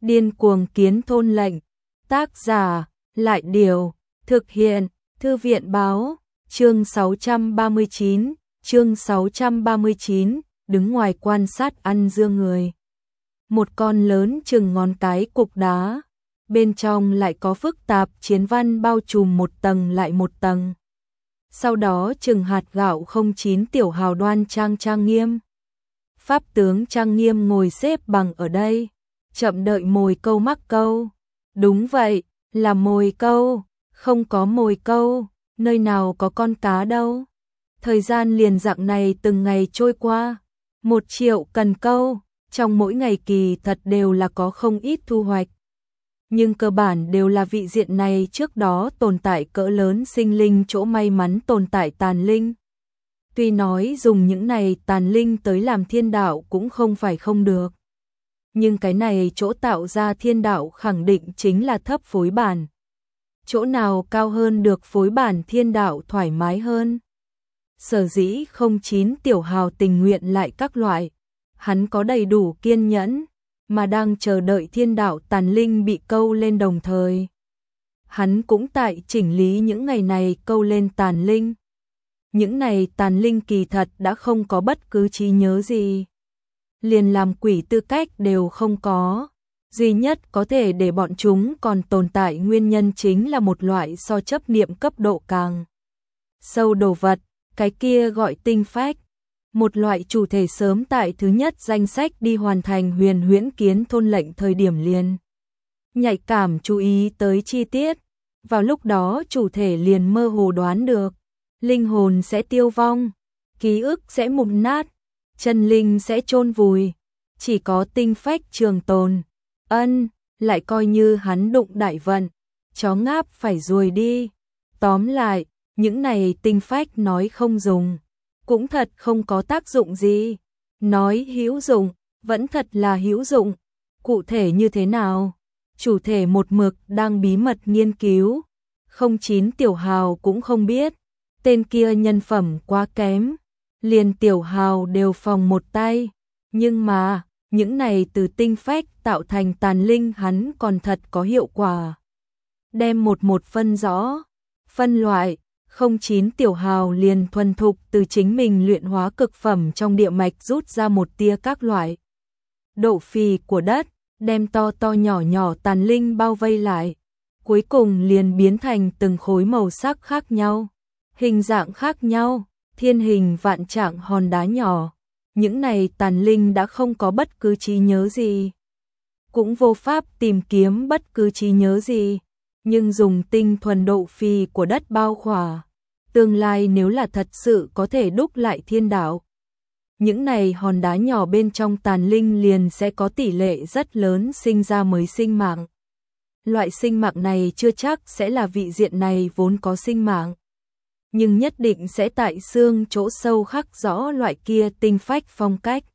Điên cuồng kiến thôn lệnh. Tác giả, Lại Điều. Thực hiện, Thư viện Báo. Chương 639, đứng ngoài quan sát ăn dưa người. Một con lớn chừng ngón cái cục đá, bên trong lại có phức tạp chiến văn bao trùm một tầng lại một tầng. Sau đó chừng hạt gạo 09 tiểu hào đoan trang nghiêm. Pháp tướng trang nghiêm ngồi xếp bằng ở đây, chậm đợi mồi câu mắc câu. Đúng vậy, là mồi câu, không có mồi câu, nơi nào có con cá đâu. Thời gian liền dạng này từng ngày trôi qua, 1 triệu cần câu, trong mỗi ngày kỳ thật đều là có không ít thu hoạch. Nhưng cơ bản đều là vị diện này trước đó tồn tại cỡ lớn sinh linh chỗ may mắn tồn tại tàn linh. Tuy nói dùng những này tàn linh tới làm thiên đạo cũng không phải không được. Nhưng cái này chỗ tạo ra thiên đạo khẳng định chính là thấp phối bản. Chỗ nào cao hơn được phối bản thiên đạo thoải mái hơn. Sở dĩ 09 tiểu hào tình nguyện lại các loại. Hắn có đầy đủ kiên nhẫn, mà đang chờ đợi thiên đạo tàn linh bị câu lên đồng thời. Hắn cũng tại chỉnh lý những ngày này câu lên tàn linh. Những này tàn linh kỳ thật đã không có bất cứ trí nhớ gì. Liền làm quỷ tư cách đều không có. Duy nhất có thể để bọn chúng còn tồn tại nguyên nhân chính là một loại so chấp niệm cấp độ càng sâu đồ vật, cái kia gọi tinh phách. Một loại chủ thể sớm tại thứ nhất danh sách đi hoàn thành huyền huyễn kiến thôn lệnh thời điểm liền. Nhạy cảm chú ý tới chi tiết, vào lúc đó chủ thể liền mơ hồ đoán được. Linh hồn sẽ tiêu vong, ký ức sẽ mục nát, chân linh sẽ chôn vùi, chỉ có tinh phách trường tồn. Lại coi như hắn đụng đại vận, chó ngáp phải ruồi đi. Tóm lại, những này tinh phách nói không dùng, cũng thật không có tác dụng gì. Nói hữu dụng, vẫn thật là hữu dụng. Cụ thể như thế nào? Chủ thể một mực đang bí mật nghiên cứu. 09 tiểu hào cũng không biết. Tên kia nhân phẩm quá kém, liền tiểu hào đều phòng một tay. Nhưng mà, những này từ tinh phách tạo thành tàn linh hắn còn thật có hiệu quả. Đem một phân rõ, phân loại, 09 tiểu hào liền thuần thục từ chính mình luyện hóa cực phẩm trong địa mạch rút ra một tia các loại độ phì của đất, đem to nhỏ tàn linh bao vây lại. Cuối cùng liền biến thành từng khối màu sắc khác nhau, hình dạng khác nhau, thiên hình vạn trạng hòn đá nhỏ. Những này tàn linh đã không có bất cứ trí nhớ gì, cũng vô pháp tìm kiếm bất cứ trí nhớ gì, nhưng dùng tinh thuần độ phì của đất bao khỏa. Tương lai nếu là thật sự có thể đúc lại thiên đạo, những này hòn đá nhỏ bên trong tàn linh liền sẽ có tỷ lệ rất lớn sinh ra mới sinh mạng. Loại sinh mạng này chưa chắc sẽ là vị diện này vốn có sinh mạng, nhưng nhất định sẽ tại xương chỗ sâu khắc rõ loại kia tinh phách phong cách.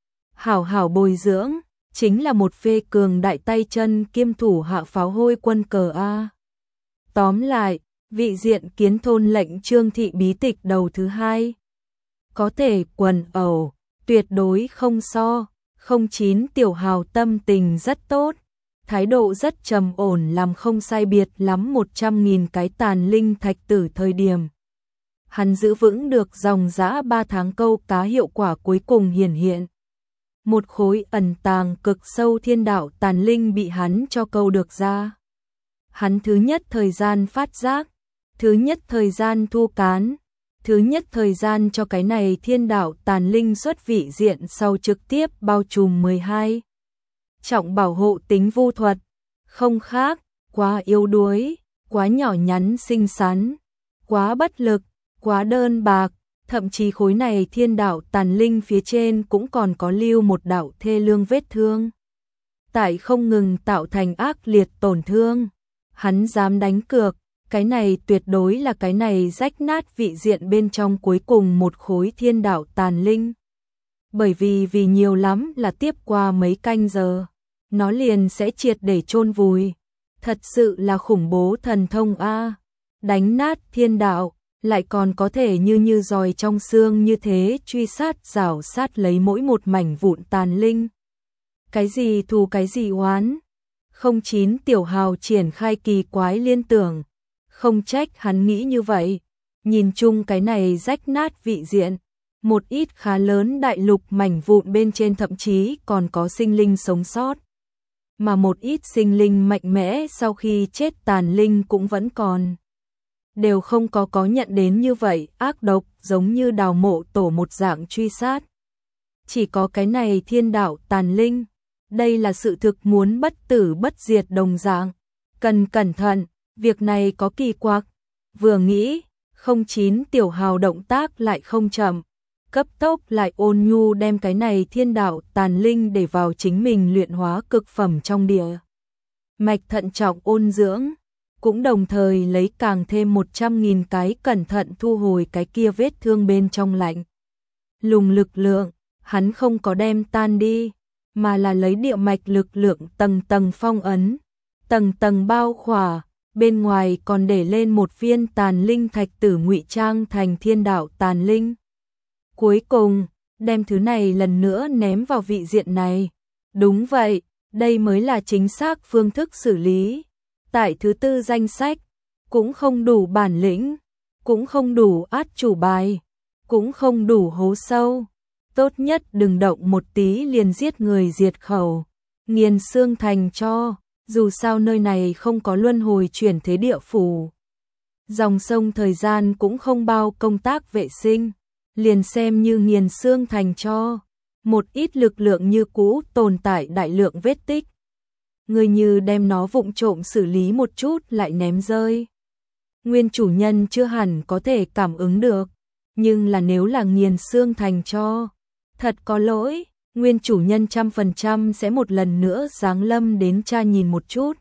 Hảo bồi dưỡng, chính là một phê cường đại tay chân kiêm thủ hạ pháo hôi quân cờ A. Tóm lại, vị diện kiến thôn lệnh Trương Thị bí tịch đầu thứ 2. Có thể quần ẩu, tuyệt đối không so. 09 tiểu hào tâm tình rất tốt, thái độ rất trầm ổn, làm không sai biệt lắm 100.000 cái tàn linh thạch tử thời điểm. Hắn giữ vững được dòng dã 3 tháng câu cá, hiệu quả cuối cùng hiển hiện. Một khối ẩn tàng cực sâu thiên đạo tàn linh bị hắn cho câu được ra. Hắn thứ nhất thời gian phát giác, thứ nhất thời gian thu cán, thứ nhất thời gian cho cái này thiên đạo tàn linh xuất vị diện sau trực tiếp bao trùm 12. Trọng bảo hộ tính vu thuật, không khác, quá yếu đuối, quá nhỏ nhắn xinh xắn, quá bất lực, quá đơn bạc, thậm chí khối này thiên đạo tàn linh phía trên cũng còn có lưu một đạo thê lương vết thương. Tại không ngừng tạo thành ác liệt tổn thương, hắn dám đánh cược, cái này tuyệt đối là cái này rách nát vị diện bên trong cuối cùng một khối thiên đạo tàn linh. Bởi vì nhiều lắm là tiếp qua mấy canh giờ, nó liền sẽ triệt để chôn vùi. Thật sự là khủng bố thần thông a. Đánh nát thiên đạo, lại còn có thể như giòi trong xương như thế truy sát rảo sát lấy mỗi một mảnh vụn tàn linh. Cái gì thù cái gì oán, 09 Tiểu Hào triển khai kỳ quái liên tưởng, không trách hắn nghĩ như vậy, nhìn chung cái này rách nát vị diện, một ít khá lớn đại lục mảnh vụn bên trên thậm chí còn có sinh linh sống sót. Mà một ít sinh linh mạnh mẽ sau khi chết tàn linh cũng vẫn còn. Đều không có nhận đến như vậy ác độc giống như đào mộ tổ một dạng truy sát. Chỉ có cái này thiên đạo tàn linh, đây là sự thực muốn bất tử bất diệt đồng dạng. Cần cẩn thận, việc này có kỳ quặc. Vừa nghĩ, 09 Tiểu Hào động tác lại không chậm, cấp tốc lại ôn nhu đem cái này thiên đạo tàn linh để vào chính mình luyện hóa cực phẩm trong địa mạch, thận trọng ôn dưỡng, cũng đồng thời lấy càng thêm 100.000 cái cẩn thận thu hồi cái kia vết thương bên trong lạnh lùng lực lượng. Hắn không có đem tan đi, mà là lấy địa mạch lực lượng tầng tầng phong ấn, tầng tầng bao khỏa, bên ngoài còn để lên một viên tàn linh thạch tử ngụy trang thành thiên đạo tàn linh. Cuối cùng, đem thứ này lần nữa ném vào vị diện này. Đúng vậy, đây mới là chính xác phương thức xử lý. Tại thứ tư danh sách, cũng không đủ bản lĩnh, cũng không đủ át chủ bài, cũng không đủ hố sâu. Tốt nhất đừng động một tí liền giết người diệt khẩu, nghiền xương thành cho, dù sao nơi này không có luân hồi chuyển thế địa phủ. Dòng sông thời gian cũng không bao công tác vệ sinh, liền xem như nghiền xương thành cho, một ít lực lượng như cũ tồn tại đại lượng vết tích. Người như đem nó vụng trộm xử lý một chút lại ném rơi. Nguyên chủ nhân chưa hẳn có thể cảm ứng được, nhưng là nếu là nghiền xương thành cho, thật có lỗi, nguyên chủ nhân 100% sẽ một lần nữa giáng lâm đến tra nhìn một chút.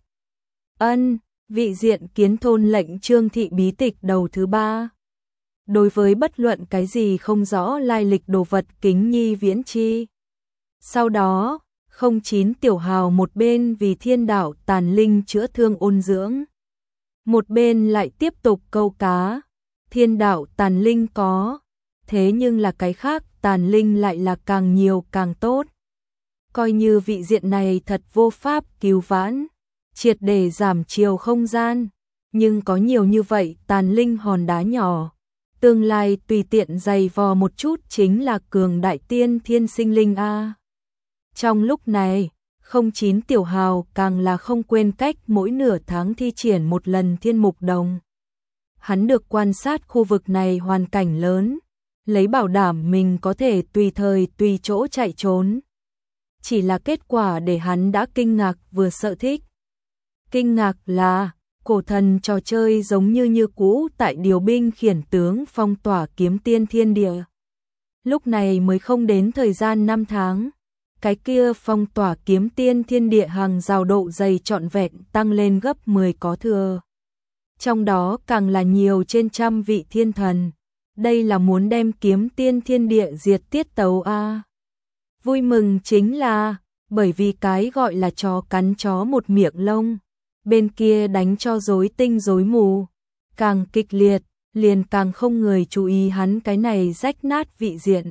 Vị diện kiến thôn lệnh Trương Thị bí tịch đầu thứ 3. Đối với bất luận cái gì không rõ lai lịch đồ vật kính nhi viễn chi. Sau đó, 09 Tiểu Hào một bên vì thiên đạo tàn linh chữa thương ôn dưỡng, một bên lại tiếp tục câu cá. Thiên đạo tàn linh có, thế nhưng là cái khác tàn linh lại là càng nhiều càng tốt. Coi như vị diện này thật vô pháp cứu vãn, triệt để giảm chiều không gian, nhưng có nhiều như vậy tàn linh hòn đá nhỏ, tương lai tùy tiện dày vò một chút chính là cường đại tiên thiên sinh linh a. Trong lúc này, 09 Tiểu Hào càng là không quên cách mỗi nửa tháng thi triển một lần thiên mục đồng. Hắn được quan sát khu vực này hoàn cảnh lớn, lấy bảo đảm mình có thể tùy thời tùy chỗ chạy trốn. Chỉ là kết quả để hắn đã kinh ngạc vừa sợ thích. Kinh ngạc là, cổ thần trò chơi giống như cũ tại điều binh khiển tướng phong tỏa kiếm tiên thiên địa. Lúc này mới không đến thời gian 5 tháng, cái kia phong tỏa kiếm tiên thiên địa hàng rào độ dày trọn vẹn tăng lên gấp 10 có thừa. Trong đó càng là nhiều trên trăm vị thiên thần. Đây là muốn đem kiếm tiên thiên địa diệt tiết tấu a. Vui mừng chính là, bởi vì cái gọi là chó cắn chó một miệng lông, bên kia đánh cho rối tinh rối mù, càng kịch liệt, liền càng không người chú ý hắn cái này rách nát vị diện.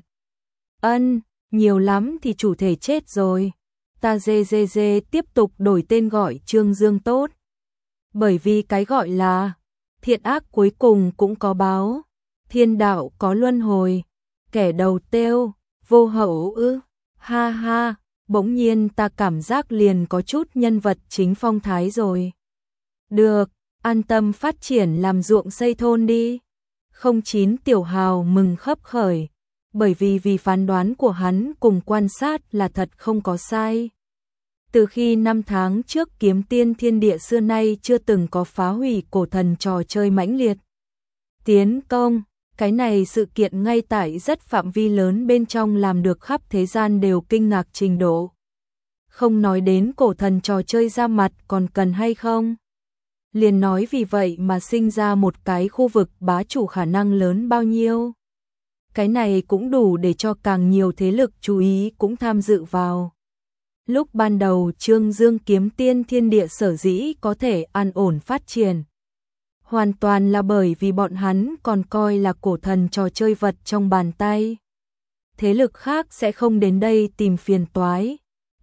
Nhiều lắm thì chủ thể chết rồi. Ta dê tiếp tục đổi tên gọi Trương Dương tốt. Bởi vì cái gọi là thiện ác cuối cùng cũng có báo, thiên đạo có luân hồi, kẻ đầu tiêu, vô hậu ư, ha ha, bỗng nhiên ta cảm giác liền có chút nhân vật chính phong thái rồi. Được, an tâm phát triển làm ruộng xây thôn đi. 09 Tiểu Hào mừng khấp khởi, bởi vì phán đoán của hắn cùng quan sát là thật không có sai. Từ khi 5 tháng trước kiếm tiên thiên địa xưa nay chưa từng có phá hủy cổ thần trò chơi mãnh liệt tiến công, cái này sự kiện ngay tại rất phạm vi lớn bên trong làm được khắp thế gian đều kinh ngạc trình độ. Không nói đến cổ thần trò chơi ra mặt còn cần hay không. Liền nói vì vậy mà sinh ra một cái khu vực bá chủ khả năng lớn bao nhiêu. Cái này cũng đủ để cho càng nhiều thế lực chú ý cũng tham dự vào. Lúc ban đầu Trương Dương kiếm tiên thiên địa sở dĩ có thể an ổn phát triển, hoàn toàn là bởi vì bọn hắn còn coi là cổ thần trò chơi vật trong bàn tay. Thế lực khác sẽ không đến đây tìm phiền toái,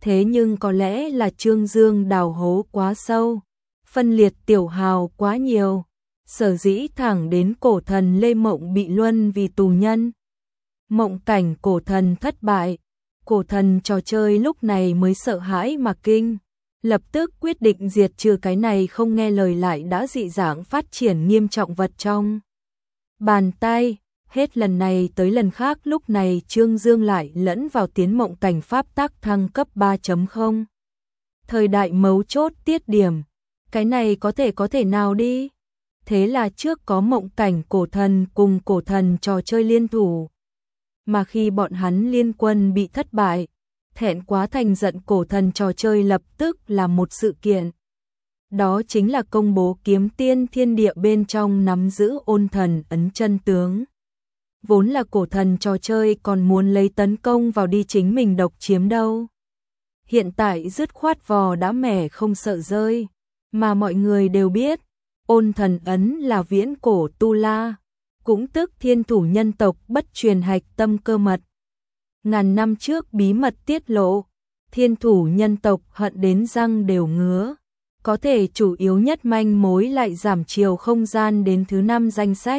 Thế nhưng có lẽ là Trương Dương đào hố quá sâu, phân liệt tiểu hào quá nhiều, sở dĩ thẳng đến cổ thần Lê Mộng bị luân vì tù nhân. Mộng cảnh cổ thần thất bại, cổ thần trò chơi lúc này mới sợ hãi mà kinh, lập tức quyết định diệt trừ cái này không nghe lời lại đã dị dạng phát triển nghiêm trọng vật trong bàn tay. Hết lần này tới lần khác lúc này Trương Dương lại lẫn vào tiến mộng cảnh pháp tắc thăng cấp 3.0. Thời đại mấu chốt tiết điểm, cái này có thể nào đi? Thế là trước có mộng cảnh cổ thần cùng cổ thần trò chơi liên thủ. Mà khi bọn hắn liên quân bị thất bại, thẹn quá thành giận cổ thần trò chơi lập tức là một sự kiện. Đó chính là công bố kiếm tiên thiên địa bên trong nắm giữ ôn thần ấn chân tướng. Vốn là cổ thần trò chơi còn muốn lấy tấn công vào đi chính mình độc chiếm đâu. Hiện tại dứt khoát vò đã mẻ không sợ rơi, mà mọi người đều biết, ôn thần ấn là viễn cổ tu la, cũng tức thiên thủ nhân tộc bất truyền hạch tâm cơ mật. Ngàn năm trước bí mật tiết lộ, thiên thủ nhân tộc hận đến răng đều ngứa, có thể chủ yếu nhất manh mối lại giảm chiều không gian đến thứ 5 danh sách.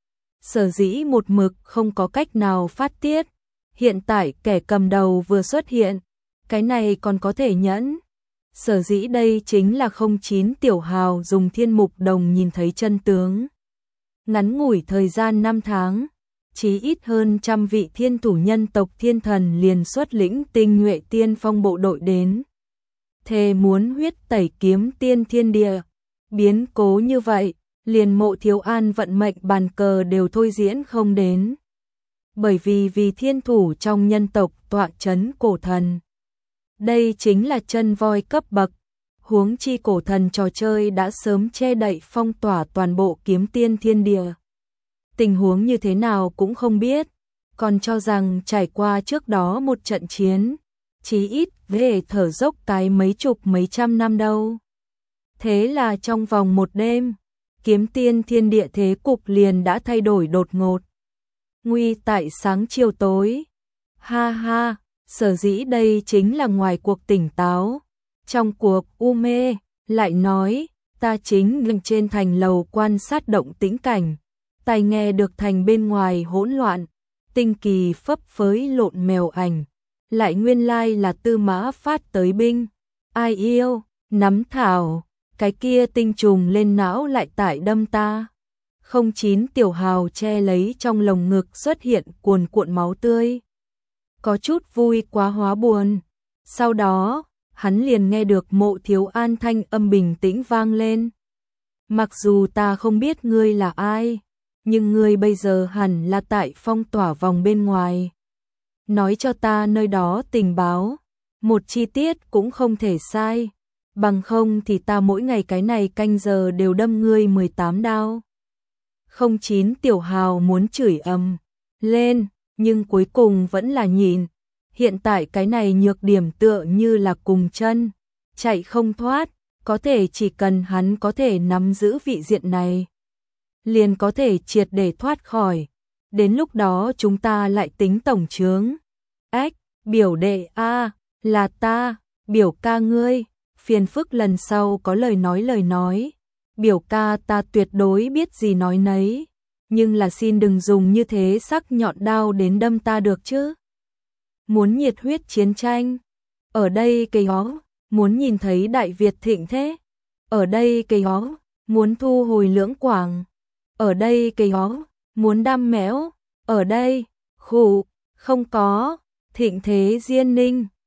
Sở dĩ một mực không có cách nào phát tiết, hiện tại kẻ cầm đầu vừa xuất hiện, cái này còn có thể nhẫn. Sở dĩ đây chính là 09 tiểu hào dùng thiên mục đồng nhìn thấy chân tướng. Ngắn ngủi thời gian 5 tháng, chí ít hơn 100 vị thiên thủ nhân tộc thiên thần liền xuất lĩnh tinh nhuệ tiên phong bộ đội đến. Thề muốn huyết tẩy kiếm tiên thiên địa, biến cố như vậy, liền Mộ Thiếu An vận mệnh bàn cờ đều thôi diễn không đến. Bởi vì thiên thủ trong nhân tộc tọa chấn cổ thần. Đây chính là chân voi cấp bậc, huống chi cổ thần trò chơi đã sớm che đậy phong tỏa toàn bộ kiếm tiên thiên địa. Tình huống như thế nào cũng không biết, còn cho rằng trải qua trước đó một trận chiến, chí ít về thở dốc cái mấy chục mấy trăm năm đâu. Thế là trong vòng một đêm, kiếm tiên thiên địa thế cục liền đã thay đổi đột ngột. Nguy tại sáng chiều tối. Ha ha, sở dĩ đây chính là ngoài cuộc tỉnh táo. Trong cuộc u mê, lại nói, ta chính đứng trên thành lầu quan sát động tĩnh cảnh. Tai nghe được thành bên ngoài hỗn loạn, tinh kỳ phấp phới lộn mèo ảnh. Lại nguyên lai là Tư Mã phát tới binh. Ai yêu, nắm thảo. Cái kia tinh trùng lên não lại tại đâm ta. 09 tiểu hào che lấy trong lồng ngực xuất hiện cuồn cuộn máu tươi. Có chút vui quá hóa buồn. Sau đó, hắn liền nghe được Mộ Thiếu An thanh âm bình tĩnh vang lên. Mặc dù ta không biết ngươi là ai, nhưng ngươi bây giờ hẳn là tại phong tỏa vòng bên ngoài. Nói cho ta nơi đó tình báo, một chi tiết cũng không thể sai. Bằng không thì ta mỗi ngày cái này canh giờ đều đâm ngươi 18 đao. 09 tiểu hào muốn chửi ầm lên, nhưng cuối cùng vẫn là nhịn. Hiện tại cái này nhược điểm tựa như là cùng chân, chạy không thoát, có thể chỉ cần hắn có thể nắm giữ vị diện này, liền có thể triệt để thoát khỏi. Đến lúc đó chúng ta lại tính tổng chướng. Ách, biểu đệ a, là ta, biểu ca ngươi. Phiền phức lần sau có lời nói, biểu ca ta tuyệt đối biết gì nói nấy, nhưng là xin đừng dùng như thế sắc nhọn đao đến đâm ta được chứ. Muốn nhiệt huyết chiến tranh, ở đây cây hó, muốn nhìn thấy Đại Việt thịnh thế, ở đây cây hó, muốn thu hồi Lưỡng Quảng, ở đây cây hó, muốn đam méo, ở đây, khủ, không có, thịnh thế Diên Ninh,